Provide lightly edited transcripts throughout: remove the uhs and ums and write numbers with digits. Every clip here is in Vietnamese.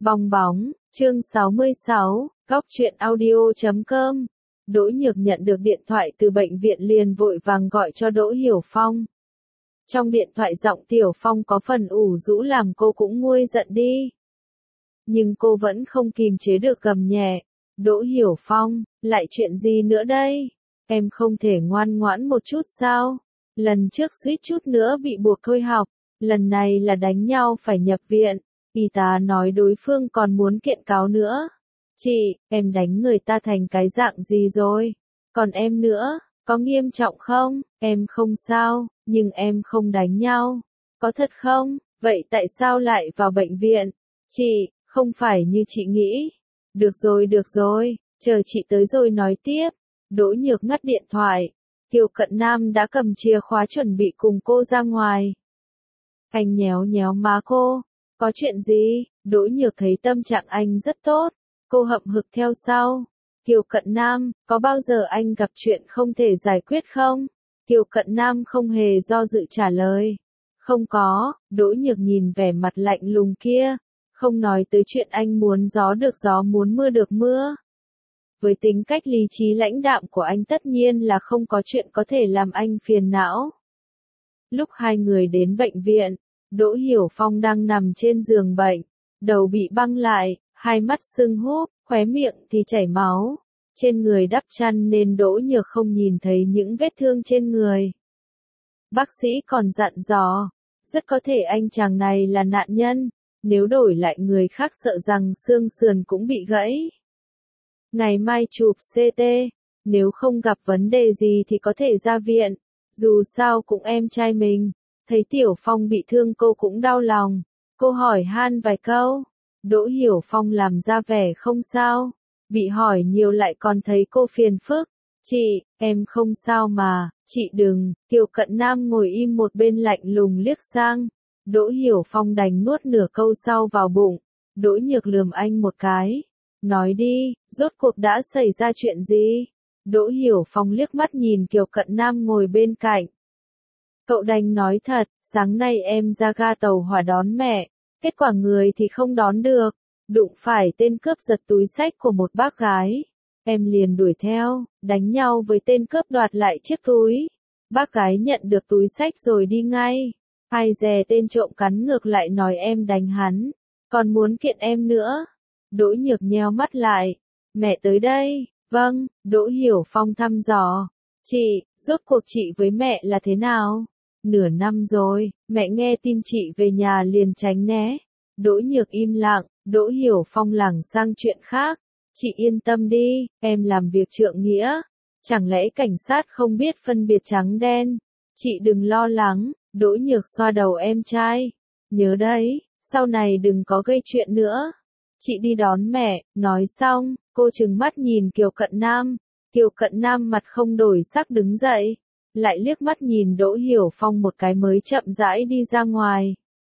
Bong bóng, chương 66, góc truyện audio.com. Đỗ Nhược nhận được điện thoại từ bệnh viện liền vội vàng gọi cho Đỗ Hiểu Phong. Trong điện thoại giọng Tiểu Phong có phần ủ rũ làm cô cũng nguôi giận đi. Nhưng cô vẫn không kìm chế được gầm nhẹ. Đỗ Hiểu Phong, lại chuyện gì nữa đây? Em không thể ngoan ngoãn một chút sao? Lần trước suýt chút nữa bị buộc thôi học, lần này là đánh nhau phải nhập viện. Y tá nói đối phương còn muốn kiện cáo nữa. Chị, em đánh người ta thành cái dạng gì rồi? Còn em nữa, có nghiêm trọng không? Em không sao, nhưng em không đánh nhau. Có thật không? Vậy tại sao lại vào bệnh viện? Chị, không phải như chị nghĩ. Được rồi, chờ chị tới rồi nói tiếp. Đỗ Nhược ngắt điện thoại. Kiều Cận Nam đã cầm chìa khóa chuẩn bị cùng cô ra ngoài. Anh nhéo nhéo má cô. Có chuyện gì? Đỗ Nhược thấy tâm trạng anh rất tốt. Cô hậm hực theo sau. Kiều Cận Nam, có bao giờ anh gặp chuyện không thể giải quyết không? Kiều Cận Nam không hề do dự trả lời. Không có, Đỗ Nhược nhìn vẻ mặt lạnh lùng kia. Không nói tới chuyện anh muốn gió được gió muốn mưa được mưa. Với tính cách lý trí lãnh đạm của anh tất nhiên là không có chuyện có thể làm anh phiền não. Lúc hai người đến bệnh viện, Đỗ Hiểu Phong đang nằm trên giường bệnh, đầu bị băng lại, hai mắt sưng húp, khóe miệng thì chảy máu. Trên người đắp chăn nên Đỗ Nhược không nhìn thấy những vết thương trên người. Bác sĩ còn dặn dò, rất có thể anh chàng này là nạn nhân, nếu đổi lại người khác sợ rằng xương sườn cũng bị gãy. Ngày mai chụp CT, nếu không gặp vấn đề gì thì có thể ra viện, dù sao cũng em trai mình. Thấy Tiểu Phong bị thương cô cũng đau lòng, cô hỏi han vài câu. Đỗ Hiểu Phong làm ra vẻ không sao, bị hỏi nhiều lại còn thấy cô phiền phức. Chị, em không sao mà, chị đừng. Kiều Cận Nam ngồi im một bên lạnh lùng liếc sang. Đỗ Hiểu Phong đành nuốt nửa câu sau vào bụng. Đỗ Nhược lườm anh một cái. Nói đi, rốt cuộc đã xảy ra chuyện gì? Đỗ Hiểu Phong liếc mắt nhìn Kiều Cận Nam ngồi bên cạnh. Cậu đành nói thật, sáng nay em ra ga tàu hỏa đón mẹ, kết quả người thì không đón được, đụng phải tên cướp giật túi xách của một bác gái. Em liền đuổi theo, đánh nhau với tên cướp đoạt lại chiếc túi. Bác gái nhận được túi xách rồi đi ngay. Ai dè tên trộm cắn ngược lại nói em đánh hắn, còn muốn kiện em nữa. Đỗ Nhược nheo mắt lại. Mẹ tới đây. Vâng, Đỗ Hiểu Phong thăm dò. Chị, rốt cuộc chị với mẹ là thế nào? Nửa năm rồi, mẹ nghe tin chị về nhà liền tránh né. Đỗ Nhược im lặng, Đỗ Hiểu Phong lảng sang chuyện khác. Chị yên tâm đi, em làm việc trượng nghĩa. Chẳng lẽ cảnh sát không biết phân biệt trắng đen? Chị đừng lo lắng, Đỗ Nhược xoa đầu em trai. Nhớ đấy, sau này đừng có gây chuyện nữa. Chị đi đón mẹ. Nói xong, cô trừng mắt nhìn Kiều Cận Nam. Kiều Cận Nam mặt không đổi sắc đứng dậy, lại liếc mắt nhìn Đỗ Hiểu Phong một cái mới chậm rãi đi ra ngoài.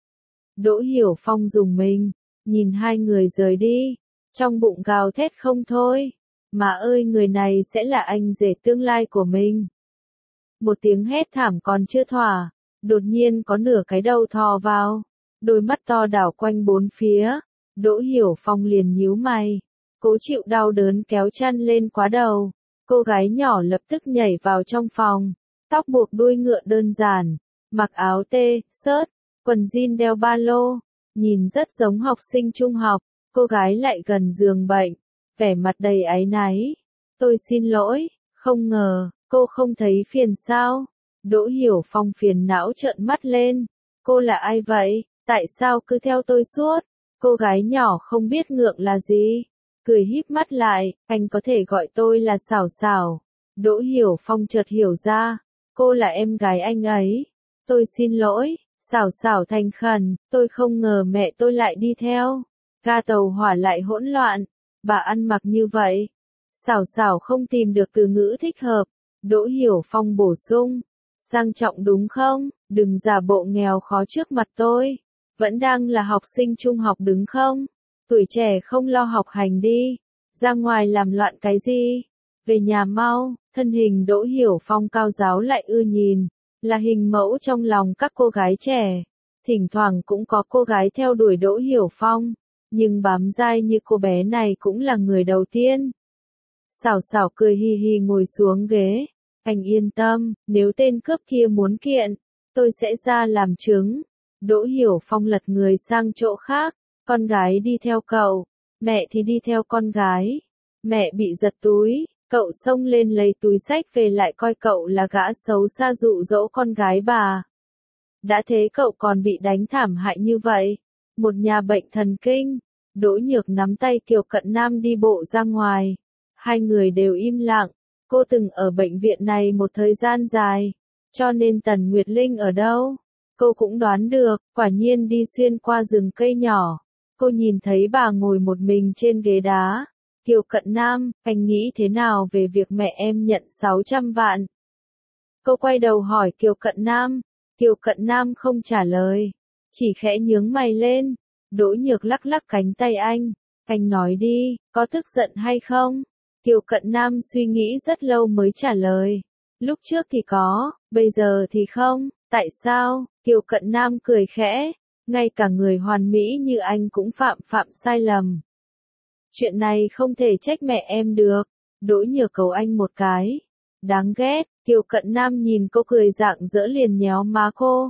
Đỗ Hiểu Phong rùng mình, nhìn hai người rời đi, trong bụng gào thét không thôi. Mà ơi, người này sẽ là anh rể tương lai của mình. Một tiếng hét thảm còn chưa thỏa, đột nhiên có nửa cái đầu thò vào, đôi mắt to đảo quanh bốn phía. Đỗ Hiểu Phong liền nhíu mày, cố chịu đau đớn kéo chăn lên quá đầu. Cô gái nhỏ lập tức nhảy vào trong phòng, tóc buộc đuôi ngựa đơn giản, mặc áo t-shirt, quần jean đeo ba lô, nhìn rất giống học sinh trung học. Cô gái lại gần giường bệnh, vẻ mặt đầy áy náy. Tôi xin lỗi, không ngờ, cô không thấy phiền sao? Đỗ Hiểu Phong phiền não trợn mắt lên. Cô là ai vậy? Tại sao cứ theo tôi suốt? Cô gái nhỏ không biết ngượng là gì, cười híp mắt lại. Anh có thể gọi tôi là Xảo Xảo. Đỗ Hiểu Phong chợt hiểu ra, cô là em gái anh ấy. Tôi xin lỗi. Xảo Xảo thành khẩn, tôi không ngờ mẹ tôi lại đi theo. Ga tàu hỏa lại hỗn loạn, bà ăn mặc như vậy. Xảo Xảo không tìm được từ ngữ thích hợp. Đỗ Hiểu Phong bổ sung, sang trọng đúng không? Đừng giả bộ nghèo khó trước mặt tôi. Vẫn đang là học sinh trung học đúng không? Tuổi trẻ không lo học hành đi, ra ngoài làm loạn cái gì? Về nhà mau. Thân hình Đỗ Hiểu Phong cao ráo lại ưa nhìn, là hình mẫu trong lòng các cô gái trẻ. Thỉnh thoảng cũng có cô gái theo đuổi Đỗ Hiểu Phong, nhưng bám dai như cô bé này cũng là người đầu tiên. Xảo xảo cười hi hi ngồi xuống ghế. Anh yên tâm, nếu tên cướp kia muốn kiện, tôi sẽ ra làm chứng. Đỗ Hiểu Phong lật người sang chỗ khác. Con gái đi theo cậu, mẹ thì đi theo con gái. Mẹ bị giật túi, cậu xông lên lấy túi xách về lại coi cậu là gã xấu xa dụ dỗ con gái bà. Đã thế cậu còn bị đánh thảm hại như vậy. Một nhà bệnh thần kinh. Đỗ Nhược nắm tay Kiều Cận Nam đi bộ ra ngoài. Hai người đều im lặng. Cô từng ở bệnh viện này một thời gian dài, cho nên Tần Nguyệt Linh ở đâu, cô cũng đoán được. Quả nhiên đi xuyên qua rừng cây nhỏ, cô nhìn thấy bà ngồi một mình trên ghế đá. Kiều Cận Nam, anh nghĩ thế nào về việc mẹ em nhận 600 vạn? Cô quay đầu hỏi Kiều Cận Nam. Kiều Cận Nam không trả lời, chỉ khẽ nhướng mày lên. Đỗ Nhược lắc lắc cánh tay anh nói đi, có tức giận hay không? Kiều Cận Nam suy nghĩ rất lâu mới trả lời. Lúc trước thì có, bây giờ thì không. Tại sao? Kiều Cận Nam cười khẽ. Ngay cả người hoàn mỹ như anh cũng phạm sai lầm. Chuyện này không thể trách mẹ em được. Đỗ Nhược cầu anh một cái. Đáng ghét. Kiều Cận Nam nhìn cô cười rạng rỡ liền nhéo má cô.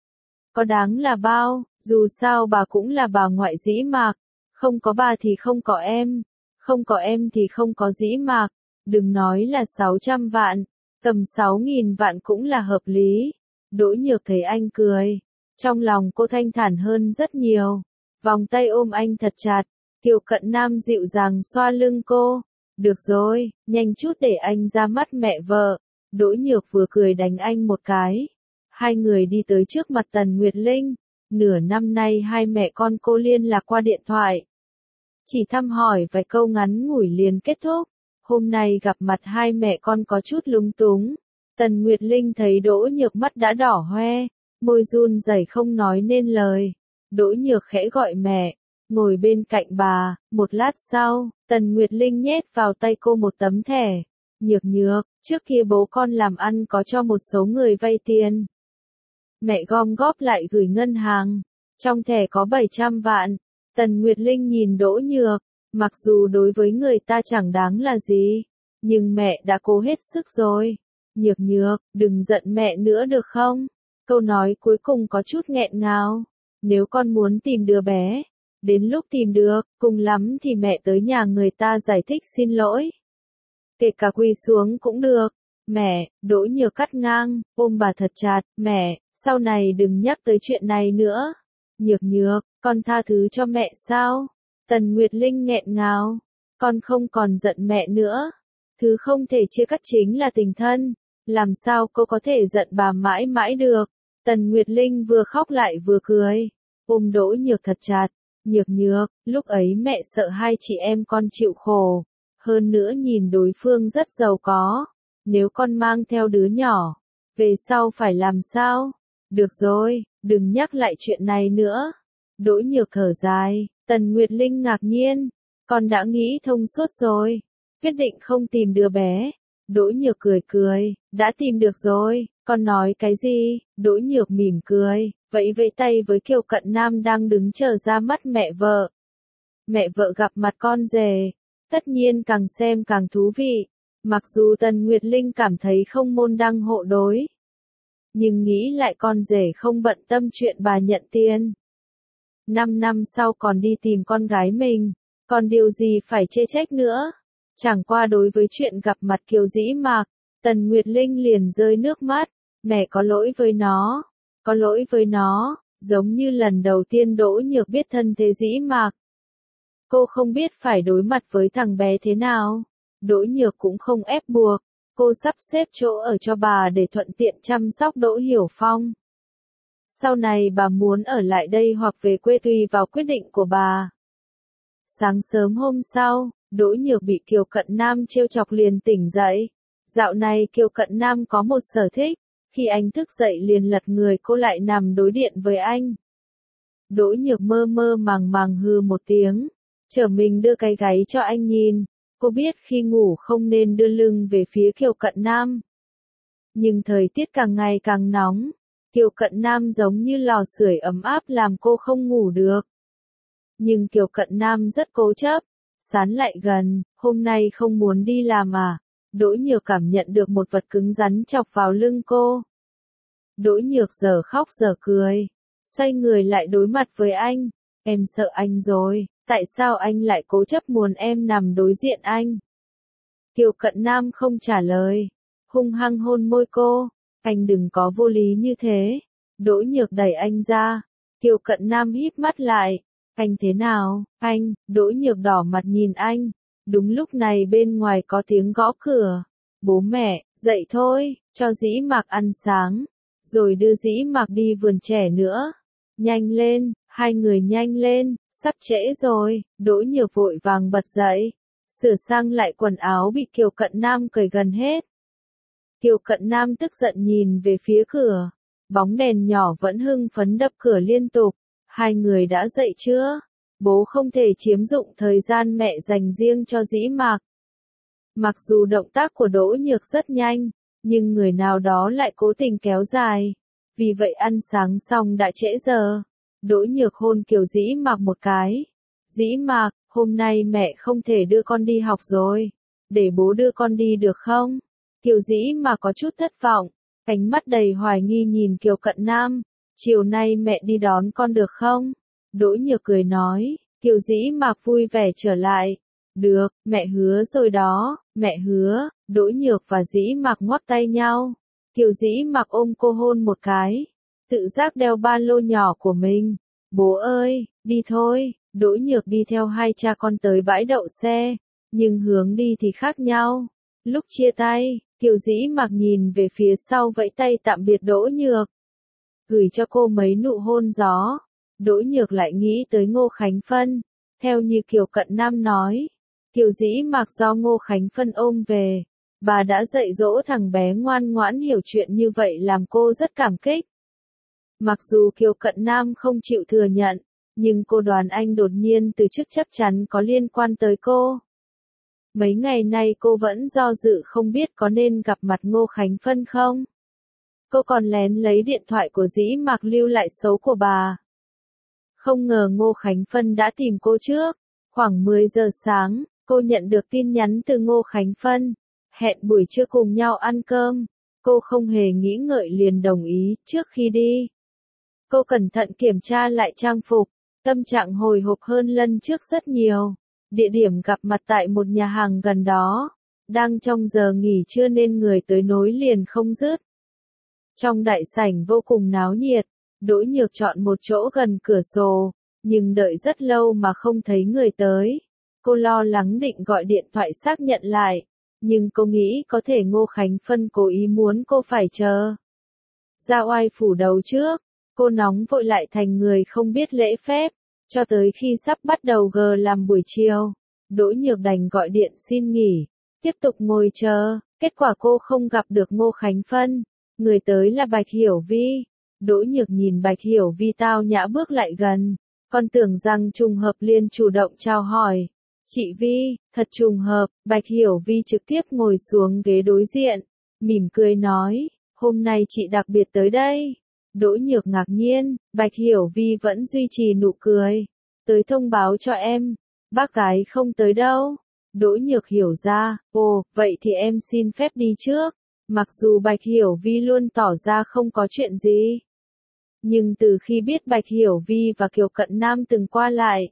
Có đáng là bao, dù sao bà cũng là bà ngoại Dĩ Mạc. Không có bà thì không có em. Không có em thì không có Dĩ Mạc. Đừng nói là 600 vạn, tầm 6.000 vạn cũng là hợp lý. Đỗ Nhược thấy anh cười, trong lòng cô thanh thản hơn rất nhiều. Vòng tay ôm anh thật chặt. Kiều Cận Nam dịu dàng xoa lưng cô. Được rồi, nhanh chút để anh ra mắt mẹ vợ. Đỗ Nhược vừa cười đánh anh một cái. Hai người đi tới trước mặt Tần Nguyệt Linh. Nửa năm nay hai mẹ con cô liên lạc qua điện thoại. Chỉ thăm hỏi vài câu ngắn ngủi liền kết thúc. Hôm nay gặp mặt hai mẹ con có chút lúng túng. Tần Nguyệt Linh thấy Đỗ Nhược mắt đã đỏ hoe, môi run rẩy không nói nên lời. Đỗ Nhược khẽ gọi mẹ, ngồi bên cạnh bà. Một lát sau, Tần Nguyệt Linh nhét vào tay cô một tấm thẻ. Nhược Nhược, trước kia bố con làm ăn có cho một số người vay tiền. Mẹ gom góp lại gửi ngân hàng. Trong thẻ có 700 vạn. Tần Nguyệt Linh nhìn Đỗ Nhược, mặc dù đối với người ta chẳng đáng là gì, nhưng mẹ đã cố hết sức rồi. Nhược Nhược, đừng giận mẹ nữa được không? Câu nói cuối cùng có chút nghẹn ngào. Nếu con muốn tìm đứa bé, đến lúc tìm được, cùng lắm thì mẹ tới nhà người ta giải thích xin lỗi. Kể cả quỳ xuống cũng được. Mẹ, Đỗ Nhược cắt ngang, ôm bà thật chặt. Mẹ, sau này đừng nhắc tới chuyện này nữa. Nhược Nhược, con tha thứ cho mẹ sao? Tần Nguyệt Linh nghẹn ngào. Con không còn giận mẹ nữa. Thứ không thể chia cắt chính là tình thân. Làm sao cô có thể giận bà mãi mãi được? Tần Nguyệt Linh vừa khóc lại vừa cười. Ôm Đỗ Nhược thật chặt. Nhược Nhược, lúc ấy mẹ sợ hai chị em con chịu khổ. Hơn nữa nhìn đối phương rất giàu có. Nếu con mang theo đứa nhỏ, về sau phải làm sao? Được rồi, đừng nhắc lại chuyện này nữa. Đỗ Nhược thở dài. Tần Nguyệt Linh ngạc nhiên. Con đã nghĩ thông suốt rồi. Quyết định không tìm đứa bé. Đỗ Nhược cười cười. Đã tìm được rồi. Con nói cái gì? Đỗ Nhược mỉm cười. Vẫy vẫy tay với Kiều Cận Nam đang đứng chờ ra mắt mẹ vợ. Mẹ vợ gặp mặt con rể. Tất nhiên càng xem càng thú vị. Mặc dù Tần Nguyệt Linh cảm thấy không môn đăng hộ đối. Nhưng nghĩ lại con rể không bận tâm chuyện bà nhận tiền. 5 năm sau còn đi tìm con gái mình, còn điều gì phải chê trách nữa. Chẳng qua đối với chuyện gặp mặt Kiều Dĩ Mạc, Tần Nguyệt Linh liền rơi nước mắt. Mẹ có lỗi với nó, có lỗi với nó, giống như lần đầu tiên Đỗ Nhược biết thân thế Dĩ Mạc. Cô không biết phải đối mặt với thằng bé thế nào. Đỗ Nhược cũng không ép buộc, cô sắp xếp chỗ ở cho bà để thuận tiện chăm sóc Đỗ Hiểu Phong. Sau này bà muốn ở lại đây hoặc về quê tùy vào quyết định của bà. Sáng sớm hôm sau, Đỗ Nhược bị Kiều Cận Nam trêu chọc liền tỉnh dậy. Dạo này Kiều Cận Nam có một sở thích, khi anh thức dậy liền lật người cô lại nằm đối điện với anh. Đỗ Nhược mơ mơ màng màng hừ một tiếng, trở mình đưa cái gáy cho anh nhìn. Cô biết khi ngủ không nên đưa lưng về phía Kiều Cận Nam. Nhưng thời tiết càng ngày càng nóng. Kiều Cận Nam giống như lò sưởi ấm áp làm cô không ngủ được. Nhưng Kiều Cận Nam rất cố chấp, sán lại gần, hôm nay không muốn đi làm à? Đỗ Nhược cảm nhận được một vật cứng rắn chọc vào lưng cô. Đỗ Nhược giờ khóc giờ cười, xoay người lại đối mặt với anh. Em sợ anh rồi, tại sao anh lại cố chấp muốn em nằm đối diện anh? Kiều Cận Nam không trả lời, hung hăng hôn môi cô. Anh đừng có vô lý như thế. Đỗ Nhược đẩy anh ra. Kiều Cận Nam híp mắt lại. Anh thế nào, anh? Đỗ Nhược đỏ mặt nhìn anh. Đúng lúc này bên ngoài có tiếng gõ cửa. Bố mẹ, dậy thôi, cho Dĩ Mạc ăn sáng, rồi đưa Dĩ Mạc đi vườn trẻ nữa. Nhanh lên, hai người nhanh lên, sắp trễ rồi. Đỗ Nhược vội vàng bật dậy, sửa sang lại quần áo bị Kiều Cận Nam cởi gần hết. Kiều Cận Nam tức giận nhìn về phía cửa, bóng đèn nhỏ vẫn hưng phấn đập cửa liên tục. Hai người đã dậy chưa? Bố không thể chiếm dụng thời gian mẹ dành riêng cho Dĩ Mạc. Mặc dù động tác của Đỗ Nhược rất nhanh, nhưng người nào đó lại cố tình kéo dài. Vì vậy ăn sáng xong đã trễ giờ. Đỗ Nhược hôn Kiều Dĩ Mạc một cái. Dĩ Mạc, hôm nay mẹ không thể đưa con đi học rồi. Để bố đưa con đi được không? Kiều Dĩ Mạc có chút thất vọng, ánh mắt đầy hoài nghi nhìn Kiều Cận Nam. Chiều nay mẹ đi đón con được không? Đỗ Nhược cười nói. Kiều Dĩ Mạc vui vẻ trở lại. Được, mẹ hứa rồi đó, mẹ hứa. Đỗ Nhược và Dĩ Mạc ngoắc tay nhau. Kiều Dĩ Mạc ôm cô hôn một cái, tự giác đeo ba lô nhỏ của mình. Bố ơi, đi thôi. Đỗ Nhược đi theo hai cha con tới bãi đậu xe, nhưng hướng đi thì khác nhau. Lúc chia tay, Kiều Dĩ Mạc nhìn về phía sau vẫy tay tạm biệt Đỗ Nhược, gửi cho cô mấy nụ hôn gió. Đỗ Nhược lại nghĩ tới Ngô Khánh Phân. Theo như Kiều Cận Nam nói, Kiều Dĩ Mạc do Ngô Khánh Phân ôm về. Bà đã dạy dỗ thằng bé ngoan ngoãn hiểu chuyện như vậy làm cô rất cảm kích. Mặc dù Kiều Cận Nam không chịu thừa nhận, nhưng cô đoán anh đột nhiên từ chức chắc chắn có liên quan tới cô. Mấy ngày nay cô vẫn do dự không biết có nên gặp mặt Ngô Khánh Phân không. Cô còn lén lấy điện thoại của Dĩ Mạc lưu lại số của bà. Không ngờ Ngô Khánh Phân đã tìm cô trước. Khoảng 10 giờ sáng, cô nhận được tin nhắn từ Ngô Khánh Phân. Hẹn buổi trưa cùng nhau ăn cơm. Cô không hề nghĩ ngợi liền đồng ý. Trước khi đi, cô cẩn thận kiểm tra lại trang phục. Tâm trạng hồi hộp hơn lần trước rất nhiều. Địa điểm gặp mặt tại một nhà hàng gần đó. Đang trong giờ nghỉ trưa nên người tới nối liền không dứt. Trong đại sảnh vô cùng náo nhiệt. Đỗ Nhược chọn một chỗ gần cửa sổ, nhưng đợi rất lâu mà không thấy người tới. Cô lo lắng định gọi điện thoại xác nhận lại, nhưng cô nghĩ có thể Ngô Khánh Phân cố ý muốn cô phải chờ. Ra oai phủ đầu trước, cô nóng vội lại thành người không biết lễ phép, cho tới khi sắp bắt đầu làm buổi chiều. Đỗ Nhược đành gọi điện xin nghỉ, tiếp tục ngồi chờ. Kết quả cô không gặp được Ngô Khánh Phân, người tới là Bạch Hiểu Vi. Đỗ Nhược nhìn Bạch Hiểu Vi tao nhã bước lại gần, còn tưởng rằng trùng hợp liền chủ động chào hỏi. Chị Vi, thật trùng hợp. Bạch Hiểu Vi trực tiếp ngồi xuống ghế đối diện, mỉm cười nói, hôm nay chị đặc biệt tới đây. Đỗ Nhược ngạc nhiên, Bạch Hiểu Vi vẫn duy trì nụ cười. Tới thông báo cho em, bác gái không tới đâu. Đỗ Nhược hiểu ra, ồ, vậy thì em xin phép đi trước. Mặc dù Bạch Hiểu Vi luôn tỏ ra không có chuyện gì, nhưng từ khi biết Bạch Hiểu Vi và Kiều Cận Nam từng qua lại,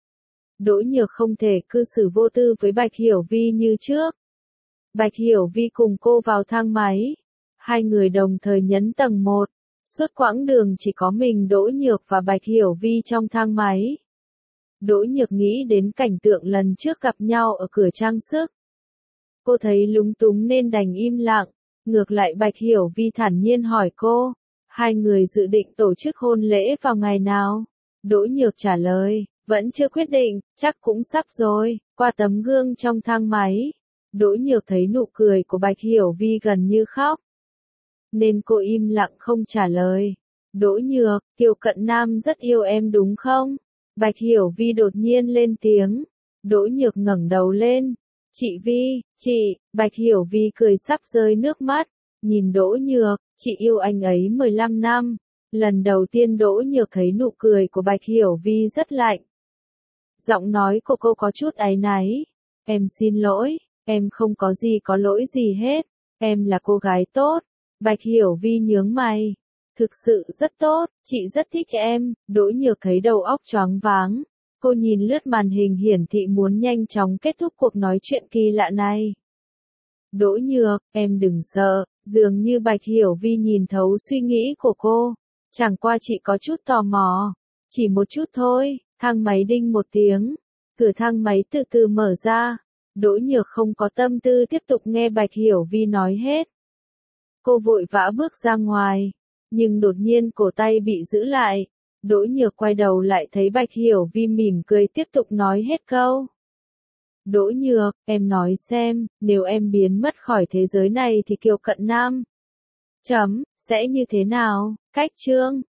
Đỗ Nhược không thể cư xử vô tư với Bạch Hiểu Vi như trước. Bạch Hiểu Vi cùng cô vào thang máy. Hai người đồng thời nhấn tầng 1. Suốt quãng đường chỉ có mình Đỗ Nhược và Bạch Hiểu Vi trong thang máy. Đỗ Nhược nghĩ đến cảnh tượng lần trước gặp nhau ở cửa trang sức. Cô thấy lúng túng nên đành im lặng. Ngược lại Bạch Hiểu Vi thản nhiên hỏi cô, hai người dự định tổ chức hôn lễ vào ngày nào? Đỗ Nhược trả lời, vẫn chưa quyết định, chắc cũng sắp rồi. Qua tấm gương trong thang máy, Đỗ Nhược thấy nụ cười của Bạch Hiểu Vi gần như khóc, nên cô im lặng không trả lời. Đỗ Nhược, Kiều Cận Nam rất yêu em đúng không? Bạch Hiểu Vi đột nhiên lên tiếng. Đỗ Nhược ngẩng đầu lên. Chị Vi, chị. Bạch Hiểu Vi cười sắp rơi nước mắt, nhìn Đỗ Nhược, chị yêu anh ấy 15 năm. Lần đầu tiên Đỗ Nhược thấy nụ cười của Bạch Hiểu Vi rất lạnh. Giọng nói của cô có chút áy náy. Em xin lỗi, em không có gì có lỗi gì hết. Em là cô gái tốt. Bạch Hiểu Vi nhướng mày. Thực sự rất tốt, chị rất thích em. Đỗ Nhược thấy đầu óc choáng váng. Cô nhìn lướt màn hình hiển thị muốn nhanh chóng kết thúc cuộc nói chuyện kỳ lạ này. Đỗ Nhược, em đừng sợ, dường như Bạch Hiểu Vi nhìn thấu suy nghĩ của cô. Chẳng qua chị có chút tò mò. Chỉ một chút thôi, thang máy đinh một tiếng. Cửa thang máy từ từ mở ra. Đỗ Nhược không có tâm tư tiếp tục nghe Bạch Hiểu Vi nói hết. Cô vội vã bước ra ngoài. Nhưng đột nhiên cổ tay bị giữ lại. Đỗ Nhược quay đầu lại thấy Bạch Hiểu Vi mỉm cười tiếp tục nói hết câu. Đỗ Nhược, em nói xem, nếu em biến mất khỏi thế giới này thì Kiều Cận Nam sẽ như thế nào? Cách chương